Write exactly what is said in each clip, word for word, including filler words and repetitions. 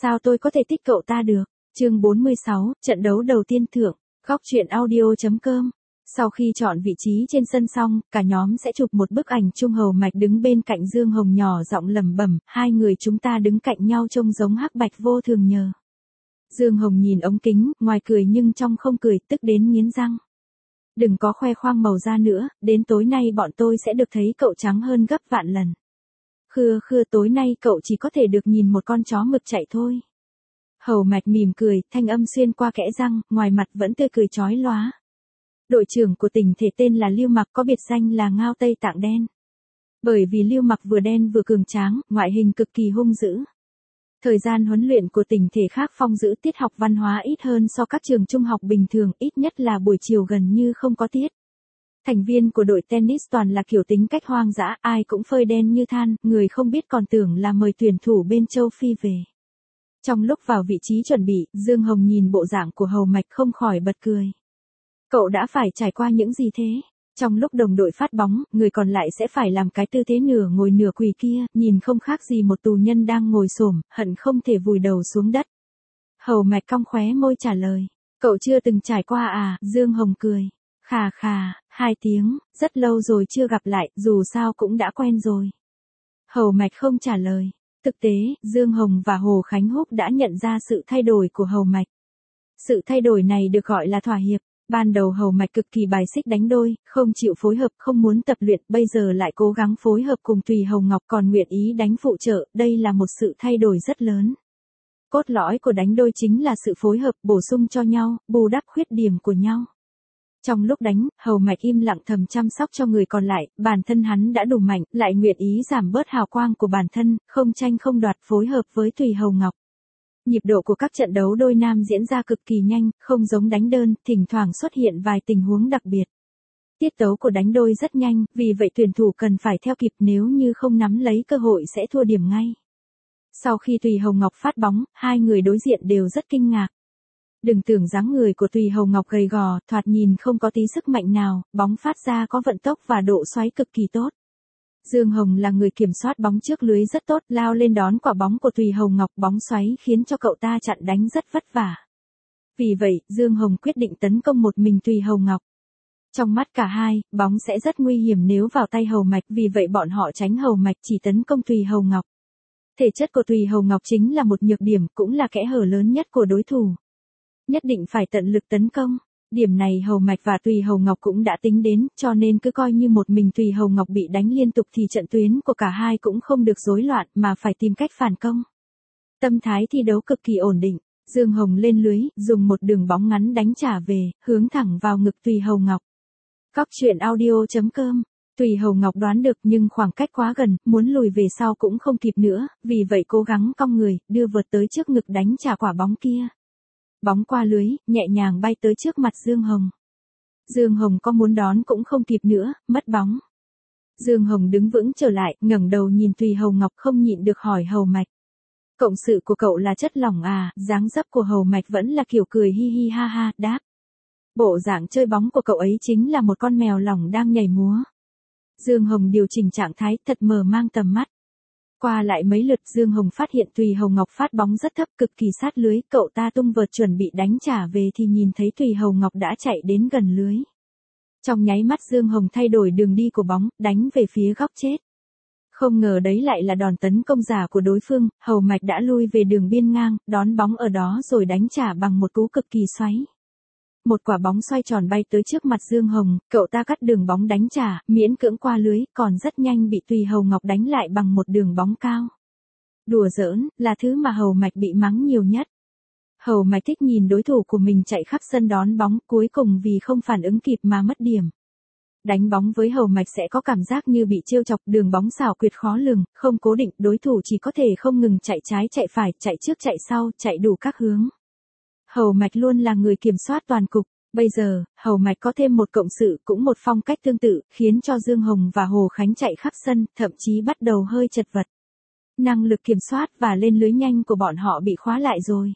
sao tôi có thể thích cậu ta được? Chương bốn mươi sáu, trận đấu đầu tiên thượng, góc truyện audio.com. Sau khi chọn vị trí trên sân xong, cả nhóm sẽ chụp một bức ảnh chung. Hầu Mạch đứng bên cạnh Dương Hồng nhỏ giọng lẩm bẩm, hai người chúng ta đứng cạnh nhau trông giống hắc bạch vô thường nhờ. Dương Hồng nhìn ống kính, ngoài cười nhưng trong không cười, tức đến nghiến răng. Đừng có khoe khoang màu da nữa, đến tối nay bọn tôi sẽ được thấy cậu trắng hơn gấp vạn lần. Khưa khưa, tối nay cậu chỉ có thể được nhìn một con chó mực chạy thôi. Hầu Mạch mỉm cười, thanh âm xuyên qua kẽ răng, ngoài mặt vẫn tươi cười chói lóa. Đội trưởng của tỉnh thể tên là Lưu Mặc, có biệt danh là Ngao Tây Tạng Đen. Bởi vì Lưu Mặc vừa đen vừa cường tráng, ngoại hình cực kỳ hung dữ. Thời gian huấn luyện của tỉnh thể khác phong giữ, tiết học văn hóa ít hơn so các trường trung học bình thường, ít nhất là buổi chiều gần như không có tiết. Thành viên của đội tennis toàn là kiểu tính cách hoang dã, ai cũng phơi đen như than, người không biết còn tưởng là mời tuyển thủ bên châu Phi về. Trong lúc vào vị trí chuẩn bị, Dương Hồng nhìn bộ dạng của Hầu Mạch không khỏi bật cười. Cậu đã phải trải qua những gì thế? Trong lúc đồng đội phát bóng, người còn lại sẽ phải làm cái tư thế nửa ngồi nửa quỳ kia, nhìn không khác gì một tù nhân đang ngồi xổm, hận không thể vùi đầu xuống đất. Hầu Mạch cong khóe môi trả lời, cậu chưa từng trải qua à? Dương Hồng cười, khà khà, hai tiếng, rất lâu rồi chưa gặp lại, dù sao cũng đã quen rồi. Hầu Mạch không trả lời. Thực tế, Dương Hồng và Hồ Khánh Húc đã nhận ra sự thay đổi của Hầu Mạch. Sự thay đổi này được gọi là thỏa hiệp. Ban đầu Hầu Mạch cực kỳ bài xích đánh đôi, không chịu phối hợp, không muốn tập luyện, bây giờ lại cố gắng phối hợp cùng Tùy Hồng Ngọc, còn nguyện ý đánh phụ trợ, đây là một sự thay đổi rất lớn. Cốt lõi của đánh đôi chính là sự phối hợp, bổ sung cho nhau, bù đắp khuyết điểm của nhau. Trong lúc đánh, Hầu Mạch im lặng thầm chăm sóc cho người còn lại, bản thân hắn đã đủ mạnh, lại nguyện ý giảm bớt hào quang của bản thân, không tranh không đoạt, phối hợp với Tùy Hồng Ngọc. Nhịp độ của các trận đấu đôi nam diễn ra cực kỳ nhanh, không giống đánh đơn, thỉnh thoảng xuất hiện vài tình huống đặc biệt. Tiết tấu của đánh đôi rất nhanh, vì vậy tuyển thủ cần phải theo kịp, nếu như không nắm lấy cơ hội sẽ thua điểm ngay. Sau khi Tùy Hồng Ngọc phát bóng, hai người đối diện đều rất kinh ngạc. Đừng tưởng dáng người của Tùy Hồng Ngọc gầy gò, thoạt nhìn không có tí sức mạnh nào, bóng phát ra có vận tốc và độ xoáy cực kỳ tốt. Dương Hồng là người kiểm soát bóng trước lưới rất tốt, lao lên đón quả bóng của Tùy Hồng Ngọc, bóng xoáy khiến cho cậu ta chặn đánh rất vất vả. Vì vậy, Dương Hồng quyết định tấn công một mình Tùy Hồng Ngọc. Trong mắt cả hai, bóng sẽ rất nguy hiểm nếu vào tay Hầu Mạch, vì vậy bọn họ tránh Hầu Mạch, chỉ tấn công Tùy Hồng Ngọc. Thể chất của Tùy Hồng Ngọc chính là một nhược điểm, cũng là kẽ hở lớn nhất của đối thủ. Nhất định phải tận lực tấn công. Điểm này Hầu Mạch và Tùy Hồng Ngọc cũng đã tính đến, cho nên cứ coi như một mình Tùy Hồng Ngọc bị đánh liên tục thì trận tuyến của cả hai cũng không được rối loạn, mà phải tìm cách phản công. Tâm thái thi đấu cực kỳ ổn định, Dương Hồng lên lưới, dùng một đường bóng ngắn đánh trả về, hướng thẳng vào ngực Tùy Hồng Ngọc. Góc truyện audio.com. Tùy Hồng Ngọc đoán được nhưng khoảng cách quá gần, muốn lùi về sau cũng không kịp nữa, vì vậy cố gắng cong người, đưa vợt tới trước ngực đánh trả quả bóng kia. Bóng qua lưới, nhẹ nhàng bay tới trước mặt Dương Hồng. Dương Hồng có muốn đón cũng không kịp nữa, mất bóng. Dương Hồng đứng vững trở lại, ngẩng đầu nhìn Tùy Hồng Ngọc, không nhịn được hỏi Hầu Mạch. Cộng sự của cậu là chất lỏng à? Dáng dấp của Hầu Mạch vẫn là kiểu cười hi hi ha ha, đáp. Bộ dạng chơi bóng của cậu ấy chính là một con mèo lỏng đang nhảy múa. Dương Hồng điều chỉnh trạng thái, thật mờ mang tầm mắt. Qua lại mấy lượt, Dương Hồng phát hiện Tùy Hồng Ngọc phát bóng rất thấp, cực kỳ sát lưới, cậu ta tung vợt chuẩn bị đánh trả về thì nhìn thấy Tùy Hồng Ngọc đã chạy đến gần lưới. Trong nháy mắt Dương Hồng thay đổi đường đi của bóng, đánh về phía góc chết. Không ngờ đấy lại là đòn tấn công giả của đối phương, Hầu Mạch đã lui về đường biên ngang, đón bóng ở đó rồi đánh trả bằng một cú cực kỳ xoáy. Một quả bóng xoay tròn bay tới trước mặt Dương Hồng, cậu ta cắt đường bóng đánh trả, miễn cưỡng qua lưới, còn rất nhanh bị Tùy Hồng Ngọc đánh lại bằng một đường bóng cao. Đùa giỡn, là thứ mà Hầu Mạch bị mắng nhiều nhất. Hầu Mạch thích nhìn đối thủ của mình chạy khắp sân đón bóng, cuối cùng vì không phản ứng kịp mà mất điểm. Đánh bóng với Hầu Mạch sẽ có cảm giác như bị trêu chọc, đường bóng xảo quyệt khó lường, không cố định, đối thủ chỉ có thể không ngừng chạy trái chạy phải, chạy trước chạy sau, chạy đủ các hướng. Hầu Mạch luôn là người kiểm soát toàn cục, bây giờ, Hầu Mạch có thêm một cộng sự cũng một phong cách tương tự, khiến cho Dương Hồng và Hồ Khánh chạy khắp sân, thậm chí bắt đầu hơi chật vật. Năng lực kiểm soát và lên lưới nhanh của bọn họ bị khóa lại rồi.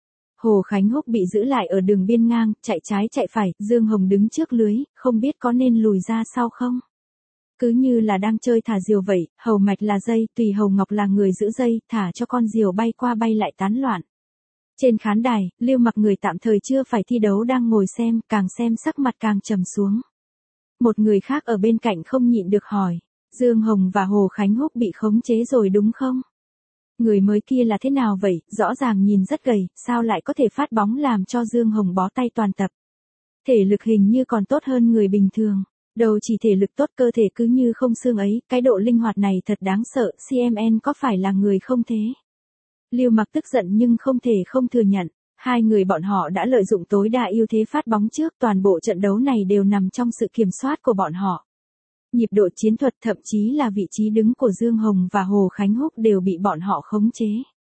Hồ Khánh Húc bị giữ lại ở đường biên ngang, chạy trái chạy phải, Dương Hồng đứng trước lưới, không biết có nên lùi ra sau không. cứ như là đang chơi thả diều vậy, Hầu Mạch là dây, Tùy Hầu Ngọc là người giữ dây, thả cho con diều bay qua bay lại tán loạn. Trên khán đài, Lưu Mặc người tạm thời chưa phải thi đấu đang ngồi xem, càng xem sắc mặt càng trầm xuống. Một người khác ở bên cạnh không nhịn được hỏi, Dương Hồng và Hồ Khánh Húc bị khống chế rồi đúng không? Người mới kia là thế nào vậy, rõ ràng nhìn rất gầy, sao lại có thể phát bóng làm cho Dương Hồng bó tay toàn tập. Thể lực hình như còn tốt hơn người bình thường. Đâu chỉ thể lực tốt, cơ thể cứ như không xương ấy, cái độ linh hoạt này thật đáng sợ, xê em en có phải là người không thế? Lưu Mặc tức giận nhưng không thể không thừa nhận, hai người bọn họ đã lợi dụng tối đa ưu thế phát bóng trước, toàn bộ trận đấu này đều nằm trong sự kiểm soát của bọn họ. Nhịp độ chiến thuật, thậm chí là vị trí đứng của Dương Hồng và Hồ Khánh Húc đều bị bọn họ khống chế.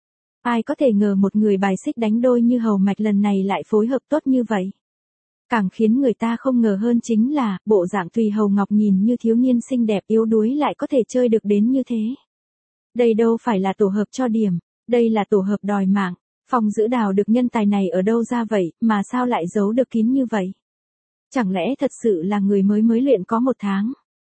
Ai có thể ngờ một người bài xích đánh đôi như Hầu Mạch lần này lại phối hợp tốt như vậy. Càng khiến người ta không ngờ hơn chính là, bộ dạng Tùy Hầu Ngọc nhìn như thiếu niên xinh đẹp yếu đuối lại có thể chơi được đến như thế. Đây đâu phải là tổ hợp cho điểm, đây là tổ hợp đòi mạng. Phong Dữ Đào được nhân tài này ở đâu ra vậy, mà sao lại giấu được kín như vậy? Chẳng lẽ thật sự là người mới mới luyện có một tháng?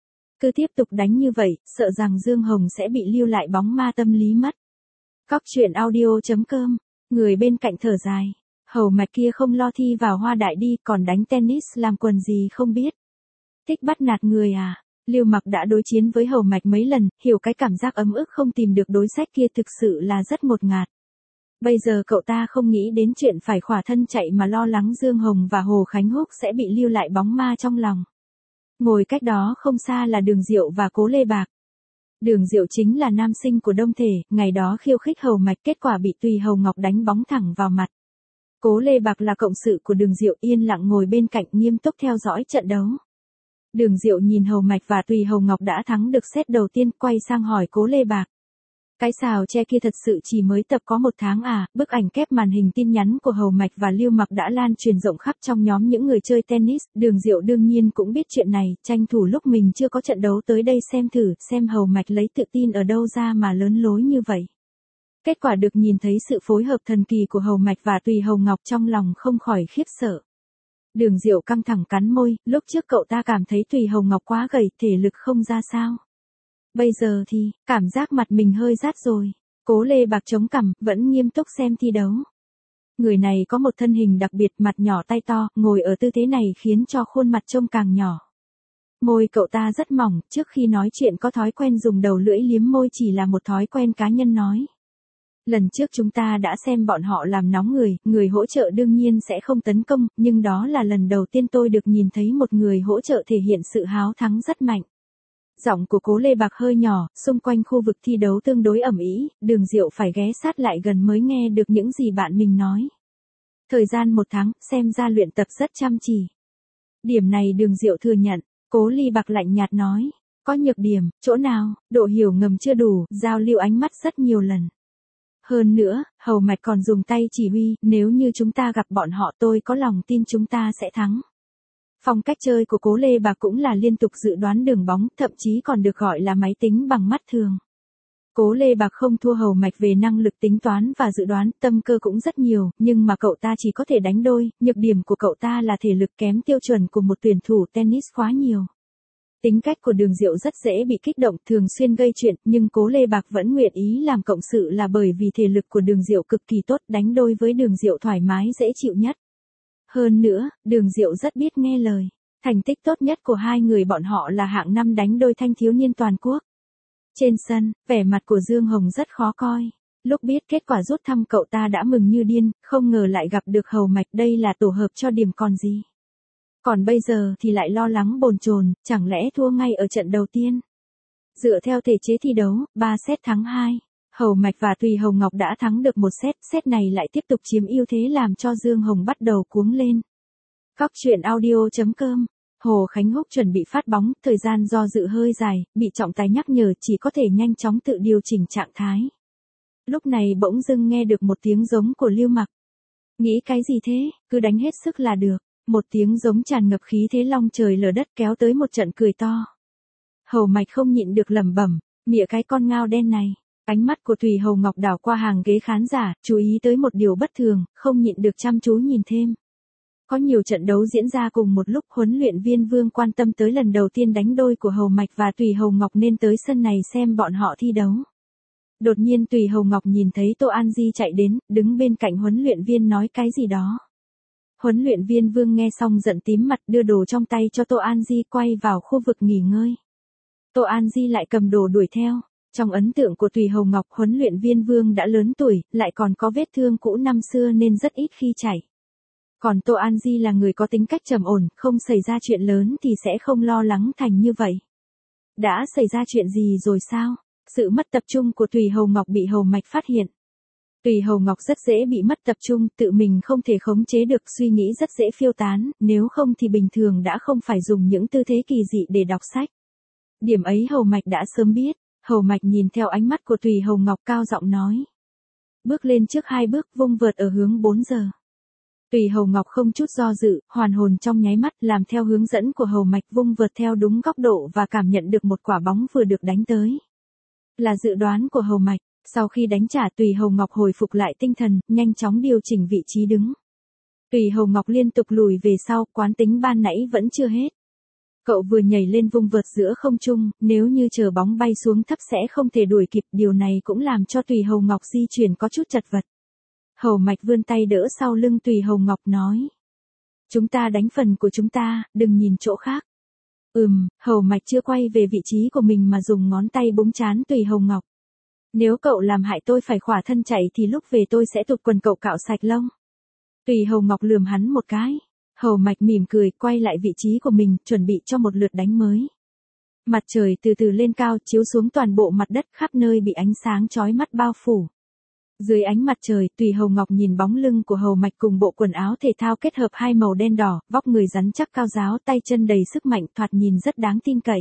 Cứ tiếp tục đánh như vậy, sợ rằng Dương Hồng sẽ bị lưu lại bóng ma tâm lý mất. Cóc truyện audio chấm com, người bên cạnh thở dài. Hầu Mạch kia không lo thi vào Hoa Đại đi, còn đánh tennis làm quần gì không biết. Thích bắt nạt người à? Lưu Mặc đã đối chiến với Hầu Mạch mấy lần, hiểu cái cảm giác ấm ức không tìm được đối sách kia thực sự là rất ngột ngạt. Bây giờ cậu ta không nghĩ đến chuyện phải khỏa thân chạy mà lo lắng Dương Hồng và Hồ Khánh Húc sẽ bị lưu lại bóng ma trong lòng. Ngồi cách đó không xa là Đường Diệu và Cố Lê Bạc. Đường Diệu chính là nam sinh của Đông Thể, ngày đó khiêu khích Hầu Mạch kết quả bị Tùy Hầu Ngọc đánh bóng thẳng vào mặt. Cố Lê Bạc là cộng sự của Đường Diệu, yên lặng ngồi bên cạnh nghiêm túc theo dõi trận đấu. Đường Diệu nhìn Hầu Mạch và Tùy Hầu Ngọc đã thắng được set đầu tiên, quay sang hỏi Cố Lê Bạc. Cái xào tre kia thật sự chỉ mới tập có một tháng à? Bức ảnh kép màn hình tin nhắn của Hầu Mạch và Lưu Mặc đã lan truyền rộng khắp trong nhóm những người chơi tennis. Đường Diệu đương nhiên cũng biết chuyện này, tranh thủ lúc mình chưa có trận đấu tới đây xem thử, xem Hầu Mạch lấy tự tin ở đâu ra mà lớn lối như vậy. Kết quả được nhìn thấy sự phối hợp thần kỳ của Hầu Mạch và Tùy Hầu Ngọc, trong lòng không khỏi khiếp sợ. Đường Diệu căng thẳng cắn môi, lúc trước cậu ta cảm thấy Tùy Hầu Ngọc quá gầy, thể lực không ra sao. Bây giờ thì, cảm giác mặt mình hơi rát rồi. Cố Lê Bạc chống cằm, vẫn nghiêm túc xem thi đấu. Người này có một thân hình đặc biệt, mặt nhỏ tay to, ngồi ở tư thế này khiến cho khuôn mặt trông càng nhỏ. Môi cậu ta rất mỏng, trước khi nói chuyện có thói quen dùng đầu lưỡi liếm môi, chỉ là một thói quen cá nhân nói. Lần trước chúng ta đã xem bọn họ làm nóng người, người hỗ trợ đương nhiên sẽ không tấn công, nhưng đó là lần đầu tiên tôi được nhìn thấy một người hỗ trợ thể hiện sự háo thắng rất mạnh. Giọng của Cố Lê Bạc hơi nhỏ, xung quanh khu vực thi đấu tương đối ẩm ý, Đường Diệu phải ghé sát lại gần mới nghe được những gì bạn mình nói. Thời gian một tháng, xem ra luyện tập rất chăm chỉ. Điểm này Đường Diệu thừa nhận, Cố Lê Bạc lạnh nhạt nói. Có nhược điểm, chỗ nào, độ hiểu ngầm chưa đủ, giao lưu ánh mắt rất nhiều lần. Hơn nữa, Hầu Mạch còn dùng tay chỉ huy, nếu như chúng ta gặp bọn họ tôi có lòng tin chúng ta sẽ thắng. Phong cách chơi của Cố Lê Bạc cũng là liên tục dự đoán đường bóng, thậm chí còn được gọi là máy tính bằng mắt thường. Cố Lê Bạc không thua Hầu Mạch về năng lực tính toán và dự đoán, tâm cơ cũng rất nhiều, nhưng mà cậu ta chỉ có thể đánh đôi, nhược điểm của cậu ta là thể lực kém tiêu chuẩn của một tuyển thủ tennis quá nhiều. Tính cách của Đường Diệu rất dễ bị kích động, thường xuyên gây chuyện, nhưng Cố Lê Bạc vẫn nguyện ý làm cộng sự là bởi vì thể lực của Đường Diệu cực kỳ tốt, đánh đôi với Đường Diệu thoải mái dễ chịu nhất. Hơn nữa, Đường Diệu rất biết nghe lời. Thành tích tốt nhất của hai người bọn họ là hạng năm đánh đôi thanh thiếu niên toàn quốc. Trên sân, vẻ mặt của Dương Hồng rất khó coi. Lúc biết kết quả rút thăm cậu ta đã mừng như điên, không ngờ lại gặp được Hầu Mạch, đây là tổ hợp cho điểm còn gì. Còn bây giờ thì lại lo lắng bồn chồn, chẳng lẽ thua ngay ở trận đầu tiên. Dựa theo thể chế thi đấu, ba set thắng hai. Hầu Mạch và Tùy Hầu Ngọc đã thắng được một set, set này lại tiếp tục chiếm ưu thế làm cho Dương Hồng bắt đầu cuống lên. Cóc truyện audio chấm com, Hồ Khánh Húc chuẩn bị phát bóng, thời gian do dự hơi dài, bị trọng tài nhắc nhở chỉ có thể nhanh chóng tự điều chỉnh trạng thái. Lúc này bỗng dưng nghe được một tiếng giống của Lưu Mặc. Nghĩ cái gì thế, cứ đánh hết sức là được. Một tiếng giống tràn ngập khí thế long trời lở đất kéo tới một trận cười to. Hầu Mạch không nhịn được lẩm bẩm, mịa cái con ngao đen này. Ánh mắt của Tùy Hầu Ngọc đảo qua hàng ghế khán giả, chú ý tới một điều bất thường, không nhịn được chăm chú nhìn thêm. Có nhiều trận đấu diễn ra cùng một lúc, huấn luyện viên Vương quan tâm tới lần đầu tiên đánh đôi của Hầu Mạch và Tùy Hầu Ngọc nên tới sân này xem bọn họ thi đấu. Đột nhiên Tùy Hầu Ngọc nhìn thấy Tô An Di chạy đến, đứng bên cạnh huấn luyện viên nói cái gì đó. Huấn luyện viên Vương nghe xong giận tím mặt, đưa đồ trong tay cho Tô An Di, quay vào khu vực nghỉ ngơi. Tô An Di lại cầm đồ đuổi theo. Trong ấn tượng của Tùy Hầu Ngọc, huấn luyện viên Vương đã lớn tuổi, lại còn có vết thương cũ năm xưa nên rất ít khi chạy. Còn Tô An Di là người có tính cách trầm ổn, không xảy ra chuyện lớn thì sẽ không lo lắng thành như vậy. Đã xảy ra chuyện gì rồi sao? Sự mất tập trung của Tùy Hầu Ngọc bị Hầu Mạch phát hiện. Tùy Hầu Ngọc rất dễ bị mất tập trung, tự mình không thể khống chế được, suy nghĩ rất dễ phiêu tán, nếu không thì bình thường đã không phải dùng những tư thế kỳ dị để đọc sách. Điểm ấy Hầu Mạch đã sớm biết. Hầu Mạch nhìn theo ánh mắt của Tùy Hầu Ngọc, cao giọng nói. Bước lên trước hai bước, vung vợt ở hướng bốn giờ. Tùy Hầu Ngọc không chút do dự, hoàn hồn trong nháy mắt, làm theo hướng dẫn của Hầu Mạch, vung vợt theo đúng góc độ và cảm nhận được một quả bóng vừa được đánh tới. Là dự đoán của Hầu Mạch, sau khi đánh trả Tùy Hầu Ngọc hồi phục lại tinh thần, nhanh chóng điều chỉnh vị trí đứng. Tùy Hầu Ngọc liên tục lùi về sau, quán tính ban nãy vẫn chưa hết. Cậu vừa nhảy lên vung vợt giữa không trung, nếu như chờ bóng bay xuống thấp sẽ không thể đuổi kịp, điều này cũng làm cho Tùy Hầu Ngọc di chuyển có chút chật vật. Hầu Mạch vươn tay đỡ sau lưng Tùy Hầu Ngọc nói. Chúng ta đánh phần của chúng ta, đừng nhìn chỗ khác. Ừm, Hầu Mạch chưa quay về vị trí của mình mà dùng ngón tay búng trán Tùy Hầu Ngọc. Nếu cậu làm hại tôi phải khỏa thân chạy thì lúc về tôi sẽ tụt quần cậu cạo sạch lông. Tùy Hầu Ngọc lườm hắn một cái. Hầu Mạch mỉm cười, quay lại vị trí của mình, chuẩn bị cho một lượt đánh mới. Mặt trời từ từ lên cao, chiếu xuống toàn bộ mặt đất, khắp nơi bị ánh sáng chói mắt bao phủ. Dưới ánh mặt trời, Tùy Hầu Ngọc nhìn bóng lưng của Hầu Mạch cùng bộ quần áo thể thao kết hợp hai màu đen đỏ, vóc người rắn chắc cao ráo, tay chân đầy sức mạnh, thoạt nhìn rất đáng tin cậy.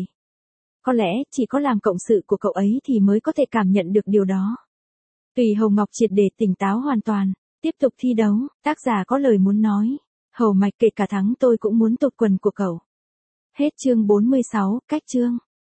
Có lẽ, chỉ có làm cộng sự của cậu ấy thì mới có thể cảm nhận được điều đó. Tùy Hầu Ngọc triệt để tỉnh táo hoàn toàn, tiếp tục thi đấu, tác giả có lời muốn nói. Hầu Mạch, kể cả thắng tôi cũng muốn tụt quần của cậu. Hết chương bốn mươi sáu, cách chương.